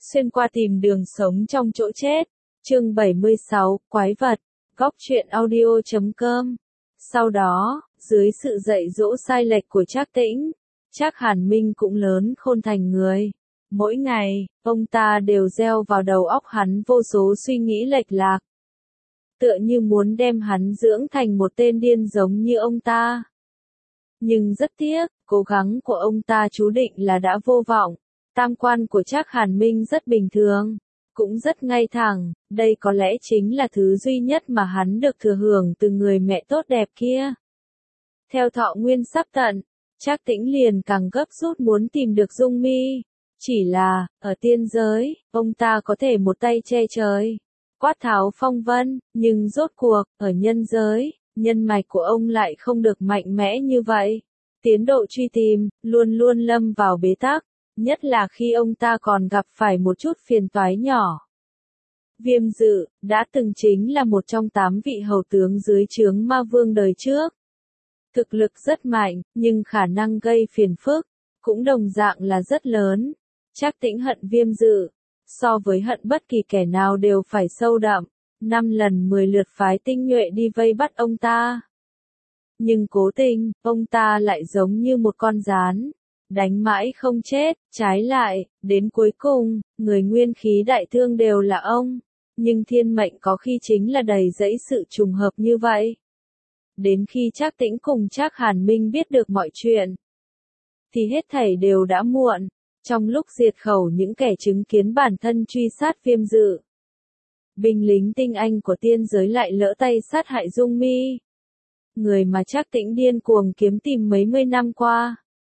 xuyên qua tìm đường sống trong chỗ chết. Chương 76, Quái vật. Góc truyện audio.com. Sau đó, dưới sự dạy dỗ sai lệch của Trác Tĩnh, Trác Hàn Minh cũng lớn khôn thành người. Mỗi ngày, ông ta đều gieo vào đầu óc hắn vô số suy nghĩ lệch lạc. Tựa như muốn đem hắn dưỡng thành một tên điên giống như ông ta. Nhưng rất tiếc, cố gắng của ông ta chú định là đã vô vọng. Tam quan của Trác Hàn Minh rất bình thường, cũng rất ngay thẳng, đây có lẽ chính là thứ duy nhất mà hắn được thừa hưởng từ người mẹ tốt đẹp kia. Theo thọ nguyên sắp tận, Trác Tĩnh liền càng gấp rút muốn tìm được Dung Mi. Chỉ là, ở tiên giới, ông ta có thể một tay che trời, quát tháo phong vân, nhưng rốt cuộc, ở nhân giới, nhân mạch của ông lại không được mạnh mẽ như vậy. Tiến độ truy tìm, luôn luôn lâm vào bế tắc, nhất là khi ông ta còn gặp phải một chút phiền toái nhỏ. Viêm Dự, đã từng chính là một trong 8 vị hầu tướng dưới trướng ma vương đời trước. Thực lực rất mạnh, nhưng khả năng gây phiền phức, cũng đồng dạng là rất lớn. Trác Tĩnh hận Viêm Dự, so với hận bất kỳ kẻ nào đều phải sâu đậm, 5 lần 10 lượt phái tinh nhuệ đi vây bắt ông ta. Nhưng cố tình, ông ta lại giống như một con gián, đánh mãi không chết, trái lại, đến cuối cùng, người nguyên khí đại thương đều là ông, nhưng thiên mệnh có khi chính là đầy dẫy sự trùng hợp như vậy. Đến khi Trác Tĩnh cùng Trác Hàn Minh biết được mọi chuyện, thì hết thảy đều đã muộn. Trong lúc diệt khẩu những kẻ chứng kiến bản thân truy sát Viêm Dự, binh lính tinh anh của tiên giới lại lỡ tay sát hại Dung Mi, người mà Trác Tĩnh điên cuồng kiếm tìm mấy mươi năm qua.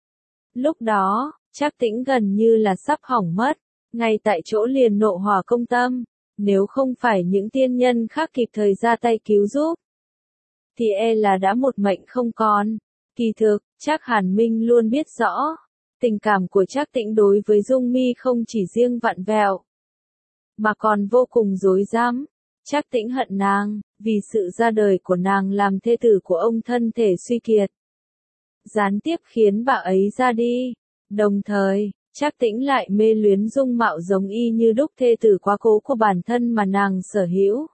Lúc đó, Trác Tĩnh gần như là sắp hỏng mất, ngay tại chỗ liền nộ hỏa công tâm, nếu không phải những tiên nhân khác kịp thời ra tay cứu giúp, thì e là đã một mệnh không còn. Kỳ thực, Trác Hàn Minh luôn biết rõ, tình cảm của Trác Tĩnh đối với Dung Mi không chỉ riêng vặn vẹo, mà còn vô cùng rối rắm. Trác Tĩnh hận nàng, vì sự ra đời của nàng làm thê tử của ông thân thể suy kiệt, gián tiếp khiến bà ấy ra đi. Đồng thời, Trác Tĩnh lại mê luyến dung mạo giống y như đúc thê tử quá cố của bản thân mà nàng sở hữu.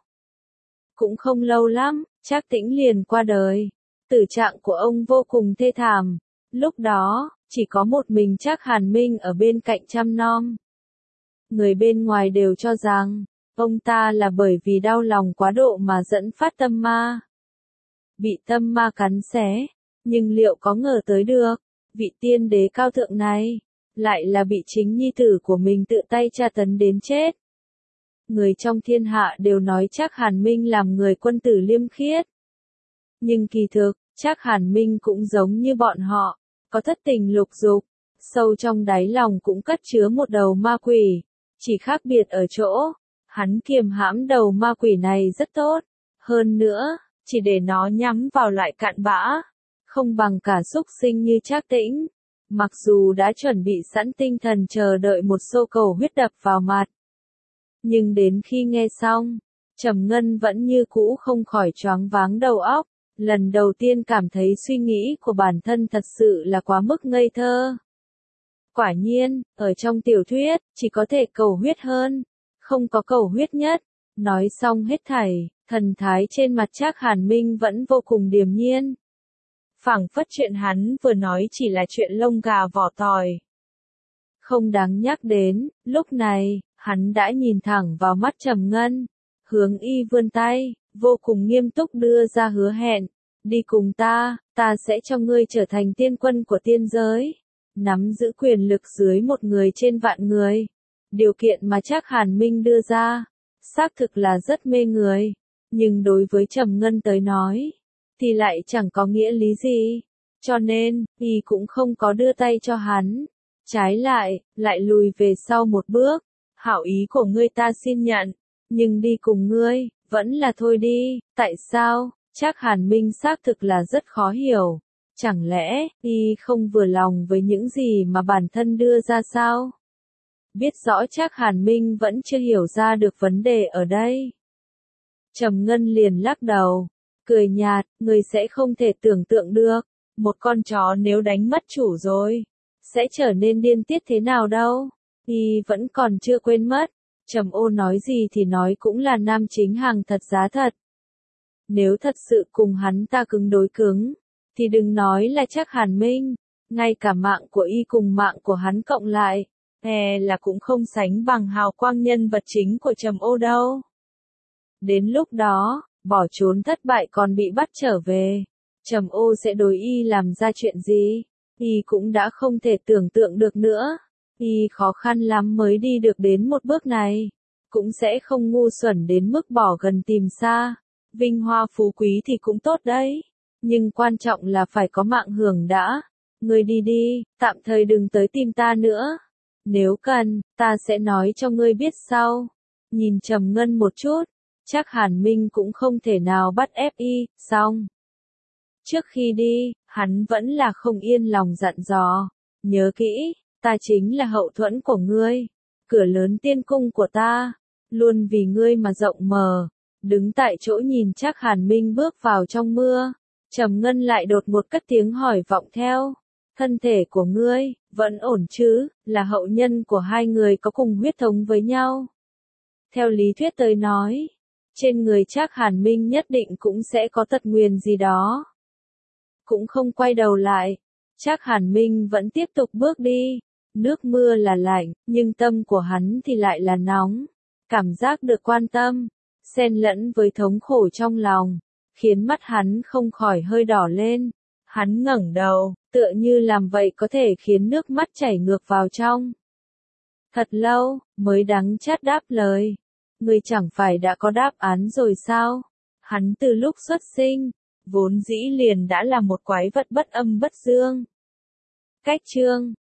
Cũng không lâu lắm, Trác Tĩnh liền qua đời. Tử trạng của ông vô cùng thê thảm. Lúc đó, chỉ có một mình Trác Hàn Minh ở bên cạnh chăm nom. Người bên ngoài đều cho rằng, ông ta là bởi vì đau lòng quá độ mà dẫn phát tâm ma. Bị tâm ma cắn xé, nhưng liệu có ngờ tới được, vị tiên đế cao thượng này, lại là bị chính nhi tử của mình tự tay tra tấn đến chết. Người trong thiên hạ đều nói Trác Hàn Minh làm người quân tử liêm khiết. Nhưng kỳ thực, Trác Hàn Minh cũng giống như bọn họ, có thất tình lục dục, sâu trong đáy lòng cũng cất chứa một đầu ma quỷ. Chỉ khác biệt ở chỗ, hắn kiềm hãm đầu ma quỷ này rất tốt. Hơn nữa, chỉ để nó nhắm vào loại cặn bã, không bằng cả súc sinh như Trác Tĩnh. Mặc dù đã chuẩn bị sẵn tinh thần chờ đợi một xô cầu huyết đập vào mặt, nhưng đến khi nghe xong, Trầm Ngân vẫn như cũ không khỏi choáng váng đầu óc. Lần đầu tiên cảm thấy suy nghĩ của bản thân thật sự là quá mức ngây thơ. Quả nhiên, ở trong tiểu thuyết, chỉ có thể cầu huyết hơn, không có cầu huyết nhất. Nói xong hết thảy, thần thái trên mặt Trác Hàn Minh vẫn vô cùng điềm nhiên. Phảng phất chuyện hắn vừa nói chỉ là chuyện lông gà vỏ tỏi, không đáng nhắc đến. Lúc này, hắn đã nhìn thẳng vào mắt Trầm Ngân, hướng y vươn tay, vô cùng nghiêm túc đưa ra hứa hẹn. Đi cùng ta sẽ cho ngươi trở thành tiên quân của tiên giới, nắm giữ quyền lực dưới một người trên vạn người. Điều kiện mà Trác Hàn Minh đưa ra, xác thực là rất mê người, nhưng đối với Trầm Ngân tới nói, thì lại chẳng có nghĩa lý gì. Cho nên, y cũng không có đưa tay cho hắn. Trái lại lùi về sau một bước. Hảo ý của ngươi ta xin nhận, nhưng đi cùng ngươi, vẫn là thôi đi. Tại sao? Trác Hàn Minh xác thực là rất khó hiểu. Chẳng lẽ, y không vừa lòng với những gì mà bản thân đưa ra sao? Biết rõ Trác Hàn Minh vẫn chưa hiểu ra được vấn đề ở đây. Trầm Ngân liền lắc đầu, cười nhạt, người sẽ không thể tưởng tượng được, một con chó nếu đánh mất chủ rồi, sẽ trở nên điên tiết thế nào đâu. Y vẫn còn chưa quên mất. Trầm Ô nói gì thì nói cũng là nam chính hàng thật giá thật. Nếu thật sự cùng hắn ta cứng đối cứng, thì đừng nói là chắc Hàn Minh, ngay cả mạng của Y cùng mạng của hắn cộng lại, là cũng không sánh bằng hào quang nhân vật chính của Trầm Ô đâu. Đến lúc đó, bỏ trốn thất bại còn bị bắt trở về, Trầm Ô sẽ đối Y làm ra chuyện gì? Y cũng đã không thể tưởng tượng được nữa. Y khó khăn lắm mới đi được đến một bước này, cũng sẽ không ngu xuẩn đến mức bỏ gần tìm xa. Vinh hoa phú quý thì cũng tốt đấy, nhưng quan trọng là phải có mạng hưởng đã. Ngươi đi đi, tạm thời đừng tới tìm ta nữa. Nếu cần, ta sẽ nói cho ngươi biết sau. Nhìn Trầm Ngân một chút, chắc Hàn Minh cũng không thể nào bắt ép Y, xong. Trước khi đi, hắn vẫn là không yên lòng dặn dò. Nhớ kỹ, ta chính là hậu thuẫn của ngươi, cửa lớn tiên cung của ta, luôn vì ngươi mà rộng mở. Đứng tại chỗ nhìn chắc Hàn Minh bước vào trong mưa, Trầm Ngân lại đột ngột cất tiếng hỏi vọng theo. Thân thể của ngươi, vẫn ổn chứ, là hậu nhân của hai người có cùng huyết thống với nhau. Theo lý thuyết tới nói, trên người Trác Hàn Minh nhất định cũng sẽ có tật nguyền gì đó. Cũng không quay đầu lại, Trác Hàn Minh vẫn tiếp tục bước đi. Nước mưa là lạnh, nhưng tâm của hắn thì lại là nóng. Cảm giác được quan tâm, xen lẫn với thống khổ trong lòng, khiến mắt hắn không khỏi hơi đỏ lên. Hắn ngẩng đầu, tựa như làm vậy có thể khiến nước mắt chảy ngược vào trong. Thật lâu, mới đắng chát đáp lời. Ngươi chẳng phải đã có đáp án rồi sao? Hắn từ lúc xuất sinh, vốn dĩ liền đã là một quái vật bất âm bất dương. Cách chương